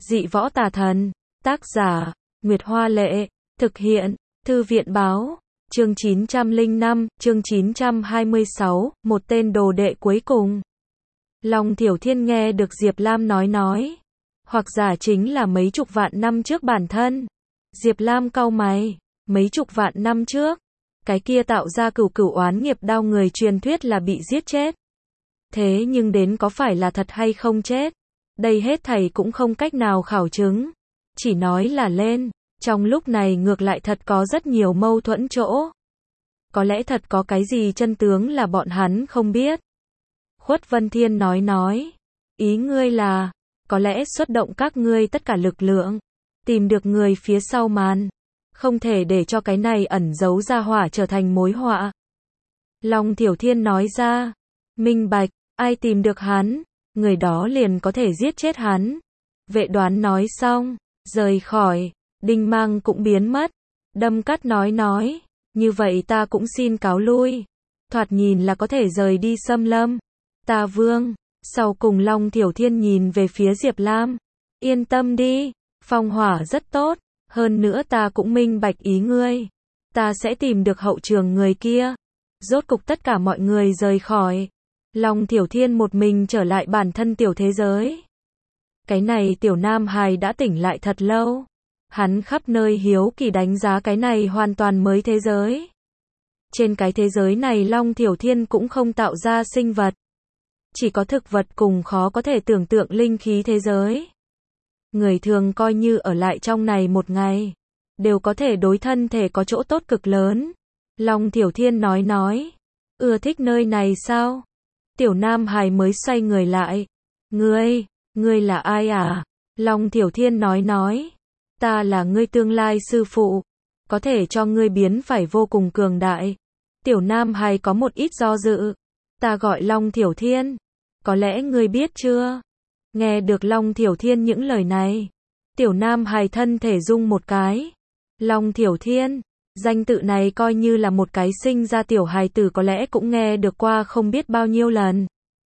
Dị võ tà thần. Tác giả, Nguyệt Hoa Lệ. Thực hiện, Thư viện báo. Chương 905, chương 926, một tên đồ đệ cuối cùng. Long Thiểu Thiên nghe được Diệp Lam nói. Hoặc giả chính là mấy chục vạn năm trước bản thân. Diệp Lam cau mày. Mấy chục vạn năm trước. Cái kia tạo ra cửu oán nghiệp đao người truyền thuyết là bị giết chết. Thế nhưng đến có phải là thật hay không chết? Đây hết thảy cũng không cách nào khảo chứng. Chỉ nói là lên. Trong lúc này ngược lại thật có rất nhiều mâu thuẫn chỗ. Có lẽ thật có cái gì chân tướng là bọn hắn không biết. Khuất Vân Thiên nói. Ý ngươi là, có lẽ xuất động các ngươi tất cả lực lượng. Tìm được người phía sau màn. Không thể để cho cái này ẩn giấu ra hỏa trở thành mối họa. Long Thiểu Thiên nói ra. Minh bạch, ai tìm được hắn, người đó liền có thể giết chết hắn. Vệ Đoán nói xong, rời khỏi. Đinh Mang cũng biến mất. Đâm Cắt nói. Như vậy ta cũng xin cáo lui. Thoạt nhìn là có thể rời đi xâm lâm. Ta Vương. Sau cùng Long Thiểu Thiên nhìn về phía Diệp Lam. Yên tâm đi. Phong hỏa rất tốt. Hơn nữa ta cũng minh bạch ý ngươi. Ta sẽ tìm được hậu trường người kia. Rốt cục tất cả mọi người rời khỏi. Long Thiểu Thiên một mình trở lại bản thân tiểu thế giới. Cái này tiểu nam hài đã tỉnh lại thật lâu. Hắn khắp nơi hiếu kỳ đánh giá cái này hoàn toàn mới thế giới. Trên cái thế giới này Long Thiểu Thiên cũng không tạo ra sinh vật. Chỉ có thực vật cùng khó có thể tưởng tượng linh khí thế giới. Người thường coi như ở lại trong này một ngày, đều có thể đối thân thể có chỗ tốt cực lớn. Long Thiểu Thiên nói. Ưa thích nơi này sao? Tiểu Nam Hài mới xoay người lại. Ngươi là ai à? Long Thiểu Thiên nói. Ta là ngươi tương lai sư phụ. Có thể cho ngươi biến phải vô cùng cường đại. Tiểu Nam Hài có một ít do dự. Ta gọi Long Thiểu Thiên. Có lẽ ngươi biết chưa? Nghe được Long Thiểu Thiên những lời này. Tiểu Nam Hài thân thể rung một cái. Long Thiểu Thiên. Danh tự này coi như là một cái sinh ra tiểu hài tử có lẽ cũng nghe được qua không biết bao nhiêu lần.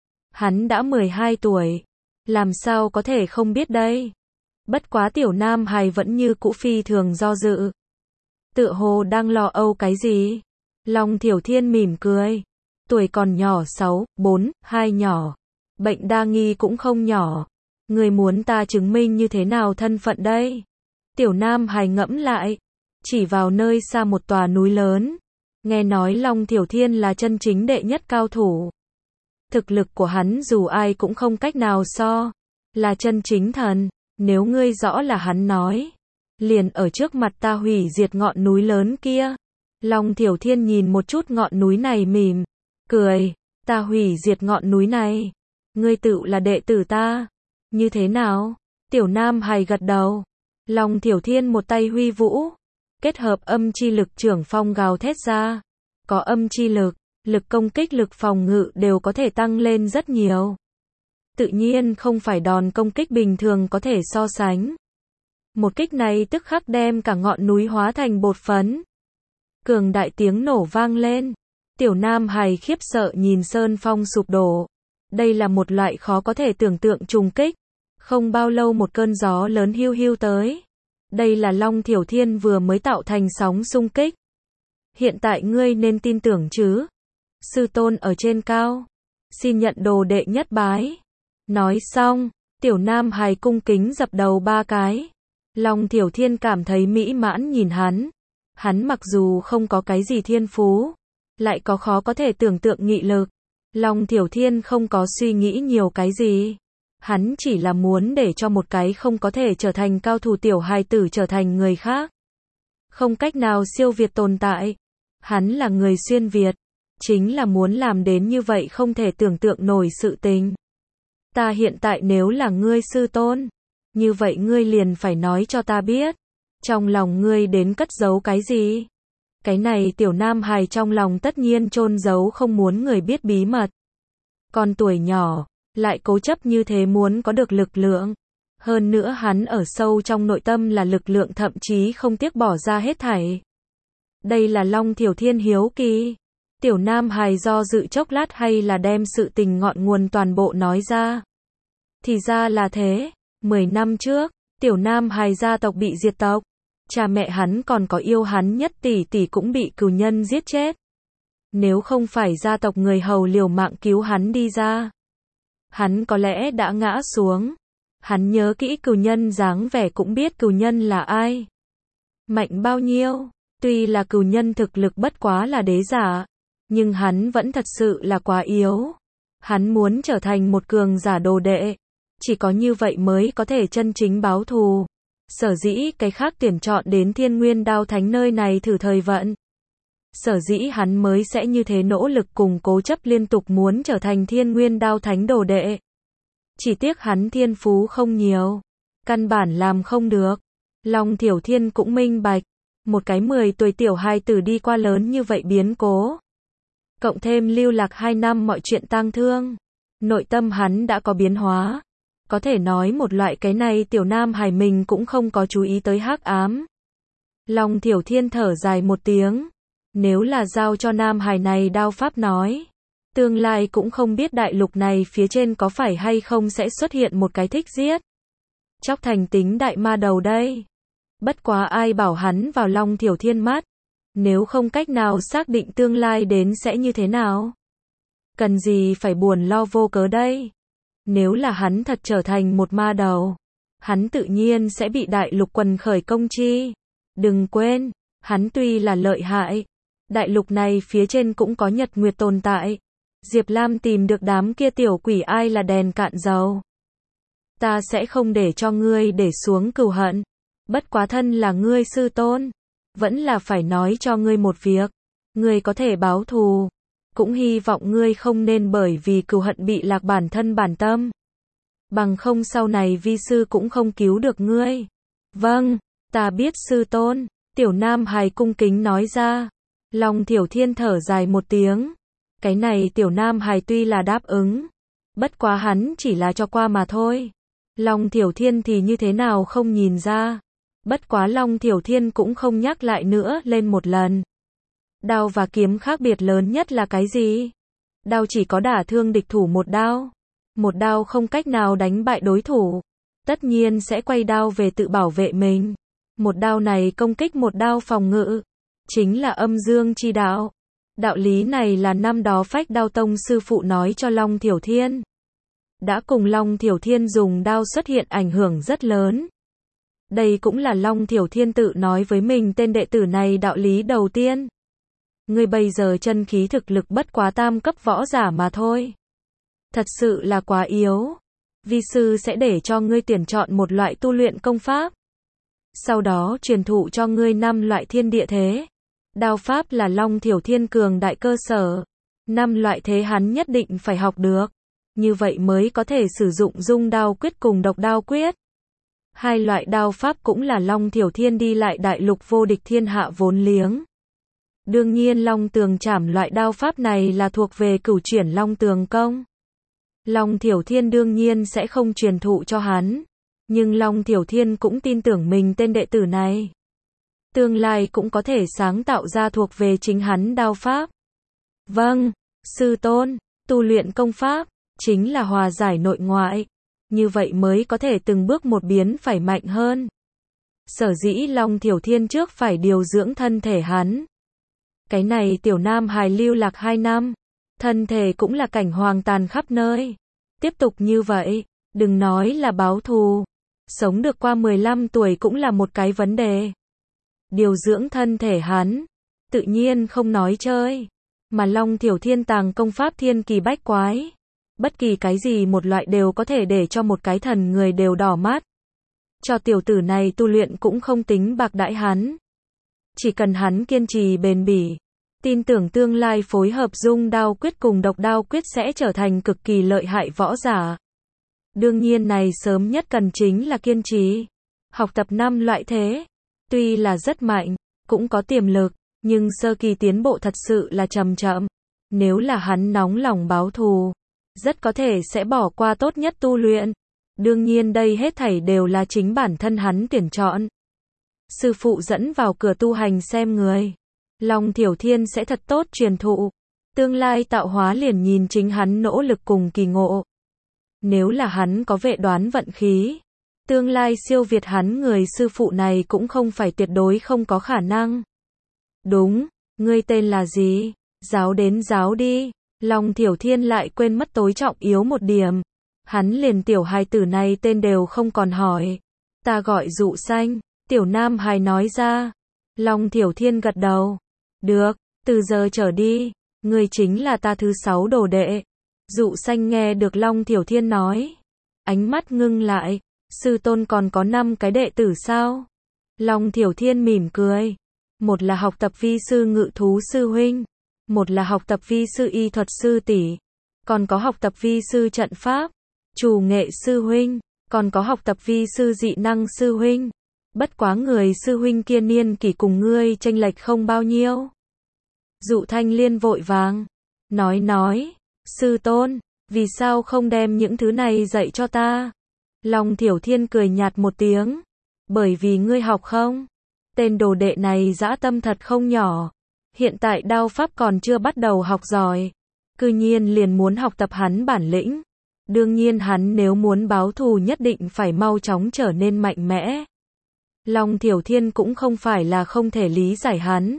Hắn đã 12 tuổi. Làm sao có thể không biết đây? Bất quá tiểu Nam Hài vẫn như cũ phi thường do dự. Tựa hồ đang lo âu cái gì? Long Thiểu Thiên mỉm cười. Tuổi còn nhỏ 6, 4, 2 nhỏ. Bệnh đa nghi cũng không nhỏ. Người muốn ta chứng minh như thế nào thân phận đây? Tiểu Nam Hài ngẫm lại. Chỉ vào nơi xa một tòa núi lớn. Nghe nói Long Thiểu Thiên là chân chính đệ nhất cao thủ. Thực lực của hắn dù ai cũng không cách nào so. Là chân chính thần. Nếu ngươi rõ là hắn nói. Liền ở trước mặt ta hủy diệt ngọn núi lớn kia. Long Thiểu Thiên nhìn một chút ngọn núi này mỉm. Cười. Ta hủy diệt ngọn núi này. Ngươi tự là đệ tử ta. Như thế nào? Tiểu Nam Hài gật đầu. Long Thiểu Thiên một tay huy vũ. Kết hợp âm chi lực trưởng phong gào thét ra. Có âm chi lực, lực công kích lực phòng ngự đều có thể tăng lên rất nhiều. Tự nhiên không phải đòn công kích bình thường có thể so sánh. Một kích này tức khắc đem cả ngọn núi hóa thành bột phấn. Cường đại tiếng nổ vang lên. Tiểu Nam Hài khiếp sợ nhìn sơn phong sụp đổ. Đây là một loại khó có thể tưởng tượng trùng kích. Không bao lâu một cơn gió lớn hiu tới. Đây là Long Thiểu Thiên vừa mới tạo thành sóng xung kích. Hiện tại ngươi nên tin tưởng chứ. Sư tôn ở trên cao. Xin nhận đồ đệ nhất bái. Nói xong, tiểu Nam Hài cung kính dập đầu 3 cái. Long Thiểu Thiên cảm thấy mỹ mãn nhìn hắn. Hắn mặc dù không có cái gì thiên phú, lại có khó có thể tưởng tượng nghị lực. Long Thiểu Thiên không có suy nghĩ nhiều cái gì. Hắn chỉ là muốn để cho một cái không có thể trở thành cao thủ tiểu hài tử trở thành người khác. Không cách nào siêu việt tồn tại. Hắn là người xuyên Việt. Chính là muốn làm đến như vậy không thể tưởng tượng nổi sự tình. Ta hiện tại nếu là ngươi sư tôn. Như vậy ngươi liền phải nói cho ta biết. Trong lòng ngươi đến cất giấu cái gì? Cái này tiểu Nam Hài trong lòng tất nhiên chôn giấu không muốn người biết bí mật. Còn tuổi nhỏ. Lại cố chấp như thế muốn có được lực lượng. Hơn nữa hắn ở sâu trong nội tâm là lực lượng thậm chí không tiếc bỏ ra hết thảy. Đây là Long Thiểu Thiên hiếu kỳ. Tiểu Nam Hài do dự chốc lát hay là đem sự tình ngọn nguồn toàn bộ nói ra. Thì ra là thế. 10 năm trước, Tiểu Nam Hài gia tộc bị diệt tộc. Cha mẹ hắn còn có yêu hắn nhất tỷ tỷ cũng bị cừu nhân giết chết. Nếu không phải gia tộc người hầu liều mạng cứu hắn đi ra, hắn có lẽ đã ngã xuống. Hắn nhớ kỹ cừu nhân dáng vẻ cũng biết cừu nhân là ai. Mạnh bao nhiêu, tuy là cừu nhân thực lực bất quá là đế giả, nhưng hắn vẫn thật sự là quá yếu. Hắn muốn trở thành một cường giả đồ đệ, chỉ có như vậy mới có thể chân chính báo thù. Sở dĩ cái khác tuyển chọn đến Thiên Nguyên Đao Thánh nơi này thử thời vận. Sở dĩ hắn mới sẽ như thế nỗ lực cùng cố chấp liên tục muốn trở thành Thiên Nguyên Đao Thánh đồ đệ. Chỉ tiếc hắn thiên phú không nhiều, căn bản làm không được. Long Thiểu Thiên cũng minh bạch, một cái 10 tuổi tiểu hài tử đi qua lớn như vậy biến cố. Cộng thêm lưu lạc 2 năm mọi chuyện tang thương, nội tâm hắn đã có biến hóa. Có thể nói một loại cái này tiểu Nam Hải mình cũng không có chú ý tới hắc ám. Long Thiểu Thiên thở dài một tiếng. Nếu là giao cho Nam Hải này đao pháp nói, tương lai cũng không biết đại lục này phía trên có phải hay không sẽ xuất hiện một cái thích giết, chóc thành tính đại ma đầu đây. Bất quá ai bảo hắn vào Long Thiểu Thiên mắt, nếu không cách nào xác định tương lai đến sẽ như thế nào. Cần gì phải buồn lo vô cớ đây. Nếu là hắn thật trở thành một ma đầu, hắn tự nhiên sẽ bị đại lục quần khởi công chi. Đừng quên, hắn tuy là lợi hại, đại lục này phía trên cũng có Nhật Nguyệt tồn tại. Diệp Lam tìm được đám kia tiểu quỷ ai là đèn cạn dầu. Ta sẽ không để cho ngươi để xuống cừu hận. Bất quá thân là ngươi sư tôn, vẫn là phải nói cho ngươi một việc. Ngươi có thể báo thù, cũng hy vọng ngươi không nên bởi vì cừu hận bị lạc bản thân bản tâm. Bằng không sau này vi sư cũng không cứu được ngươi. Vâng, ta biết sư tôn, tiểu Nam Hài cung kính nói ra. Long Thiểu Thiên thở dài một tiếng. Cái này tiểu Nam Hài tuy là đáp ứng, bất quá hắn chỉ là cho qua mà thôi. Long Thiểu Thiên thì như thế nào không nhìn ra. Bất quá Long Thiểu Thiên cũng không nhắc lại nữa lên một lần. Đao và kiếm khác biệt lớn nhất là cái gì? Đao chỉ có đả thương địch thủ một đao. Một đao không cách nào đánh bại đối thủ, tất nhiên sẽ quay đao về tự bảo vệ mình. Một đao này công kích một đao phòng ngự, chính là âm dương chi đạo. Đạo lý này là năm đó Phách Đao Tông sư phụ nói cho Long Thiểu Thiên. Đã cùng Long Thiểu Thiên dùng đao xuất hiện ảnh hưởng rất lớn. Đây cũng là Long Thiểu Thiên tự nói với mình tên đệ tử này đạo lý đầu tiên. Ngươi bây giờ chân khí thực lực bất quá tam cấp võ giả mà thôi. Thật sự là quá yếu. Vi sư sẽ để cho ngươi tuyển chọn một loại tu luyện công pháp. Sau đó truyền thụ cho ngươi 5 loại thiên địa thế. Đao pháp là Long Thiểu Thiên cường đại cơ sở. 5 loại thế hắn nhất định phải học được. Như vậy mới có thể sử dụng dung đao quyết cùng độc đao quyết. 2 loại đao pháp cũng là Long Thiểu Thiên đi lại đại lục vô địch thiên hạ vốn liếng. Đương nhiên Long Tường Trảm loại đao pháp này là thuộc về cửu chuyển Long Tường công. Long Thiểu Thiên đương nhiên sẽ không truyền thụ cho hắn. Nhưng Long Thiểu Thiên cũng tin tưởng mình tên đệ tử này. Tương lai cũng có thể sáng tạo ra thuộc về chính hắn đao pháp. Vâng, sư tôn, tu luyện công pháp, chính là hòa giải nội ngoại. Như vậy mới có thể từng bước một biến phải mạnh hơn. Sở dĩ Long Thiểu Thiên trước phải điều dưỡng thân thể hắn. Cái này tiểu Nam Hài lưu lạc 2 năm. Thân thể cũng là cảnh hoàng tàn khắp nơi. Tiếp tục như vậy, đừng nói là báo thù. Sống được qua 15 tuổi cũng là một cái vấn đề. Điều dưỡng thân thể hắn, tự nhiên không nói chơi. Mà Long Thiểu Thiên tàng công pháp thiên kỳ bách quái. Bất kỳ cái gì một loại đều có thể để cho một cái thần người đều đỏ mắt. Cho tiểu tử này tu luyện cũng không tính bạc đãi hắn. Chỉ cần hắn kiên trì bền bỉ, tin tưởng tương lai phối hợp dung đao quyết cùng độc đao quyết sẽ trở thành cực kỳ lợi hại võ giả. Đương nhiên này sớm nhất cần chính là kiên trì. Học tập 5 loại thế, tuy là rất mạnh, cũng có tiềm lực, nhưng sơ kỳ tiến bộ thật sự là chậm chậm. Nếu là hắn nóng lòng báo thù, rất có thể sẽ bỏ qua tốt nhất tu luyện. Đương nhiên đây hết thảy đều là chính bản thân hắn tuyển chọn. Sư phụ dẫn vào cửa tu hành xem người. Long Thiểu Thiên sẽ thật tốt truyền thụ. Tương lai tạo hóa liền nhìn chính hắn nỗ lực cùng kỳ ngộ. Nếu là hắn có vệ đoán vận khí, Tương lai siêu việt hắn người sư phụ này cũng không phải tuyệt đối không có khả năng. Đúng, ngươi tên là gì? Giáo đến giáo đi. Long Thiểu Thiên lại quên mất tối trọng yếu một điểm. Hắn liền tiểu hài tử này tên đều không còn hỏi. Ta gọi Dụ Xanh, tiểu nam hài nói ra. Long Thiểu Thiên gật đầu. Được, từ giờ trở đi, ngươi chính là ta thứ 6 đồ đệ. Dụ Xanh nghe được Long Thiểu Thiên nói. Ánh mắt ngưng lại, sư tôn còn có 5 cái đệ tử sao? Long Thiểu Thiên mỉm cười. Một là học tập vi sư ngự thú sư huynh. Một là học tập vi sư y thuật sư tỷ. Còn có học tập vi sư trận pháp. Chủ nghệ sư huynh. Còn có học tập vi sư dị năng sư huynh. Bất quá người sư huynh kia niên kỷ cùng ngươi chênh lệch không bao nhiêu. Dụ Thanh Liên vội vàng. Nói. Sư tôn, vì sao không đem những thứ này dạy cho ta? Long Thiểu Thiên cười nhạt một tiếng. Bởi vì ngươi học không? Tên đồ đệ này dã tâm thật không nhỏ. Hiện tại đao pháp còn chưa bắt đầu học giỏi. Cư nhiên liền muốn học tập hắn bản lĩnh. Đương nhiên hắn nếu muốn báo thù nhất định phải mau chóng trở nên mạnh mẽ. Long Thiểu Thiên cũng không phải là không thể lý giải hắn.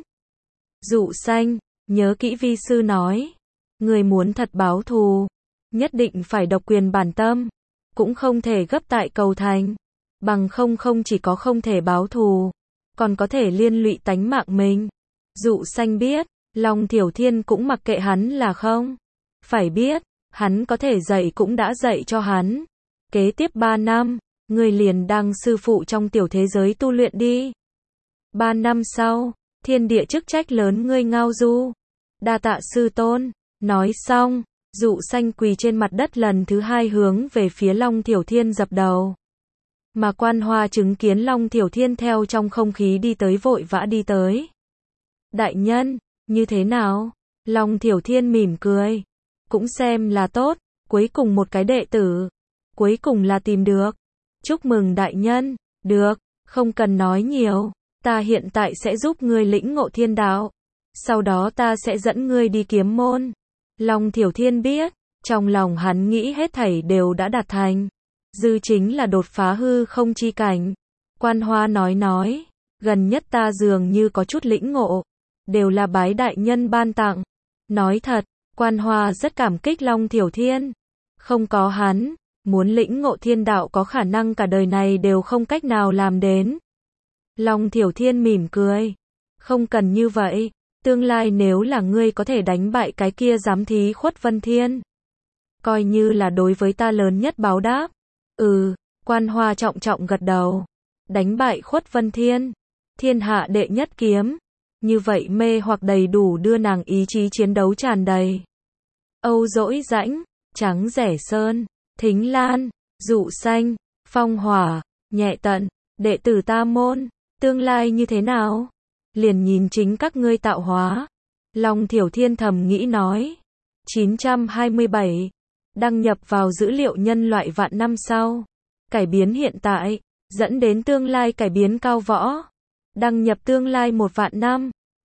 Dụ Xanh, nhớ kỹ vi sư nói. Người muốn thật báo thù, nhất định phải độc quyền bản tâm. Cũng không thể gấp tại cầu thành. Bằng không chỉ có không thể báo thù, còn có thể liên lụy tánh mạng mình. Dụ Xanh biết, Long Thiểu Thiên cũng mặc kệ hắn là không. Phải biết, hắn có thể dạy cũng đã dạy cho hắn. Kế tiếp 3 năm, ngươi liền đăng sư phụ trong tiểu thế giới tu luyện đi. 3 năm sau, thiên địa chức trách lớn ngươi ngao du. Đa tạ sư tôn. Nói xong, Dụ Xanh quỳ trên mặt đất lần thứ 2 hướng về phía Long Thiểu Thiên dập đầu. Mà Quan Hoa chứng kiến Long Thiểu Thiên theo trong không khí đi tới vội vã đi tới. Đại nhân, như thế nào? Long Thiểu Thiên mỉm cười. Cũng xem là tốt, cuối cùng một cái đệ tử. Cuối cùng là tìm được. Chúc mừng đại nhân. Được, không cần nói nhiều. Ta hiện tại sẽ giúp ngươi lĩnh ngộ thiên đạo. Sau đó ta sẽ dẫn ngươi đi kiếm môn. Long Thiểu Thiên biết, trong lòng hắn nghĩ hết thảy đều đã đạt thành. Dư chính là đột phá hư không chi cảnh. Quan Hoa nói, gần nhất ta dường như có chút lĩnh ngộ. Đều là bái đại nhân ban tặng. Nói thật, Quan Hoa rất cảm kích Long Thiểu Thiên. Không có hắn, muốn lĩnh ngộ thiên đạo có khả năng cả đời này đều không cách nào làm đến. Long Thiểu Thiên mỉm cười. Không cần như vậy. Tương lai nếu là ngươi có thể đánh bại cái kia giám thí Khuất Vân Thiên, coi như là đối với ta lớn nhất báo đáp. Quan Hoa trọng gật đầu. Đánh bại Khuất Vân Thiên, thiên hạ đệ nhất kiếm. Như vậy mê hoặc đầy đủ đưa nàng ý chí chiến đấu tràn đầy. Âu Dỗi Rãnh, Trắng Rẻ Sơn, Thính Lan, Dụ Xanh, Phong Hỏa, Nhẹ Tận, đệ tử ta môn, tương lai như thế nào? Liền nhìn chính các ngươi tạo hóa. Long Thiểu Thiên thầm nghĩ nói. 927. Đăng nhập vào dữ liệu nhân loại vạn năm sau. Cải biến hiện tại, dẫn đến tương lai cải biến cao võ. Đăng nhập tương lai 1 vạn năm.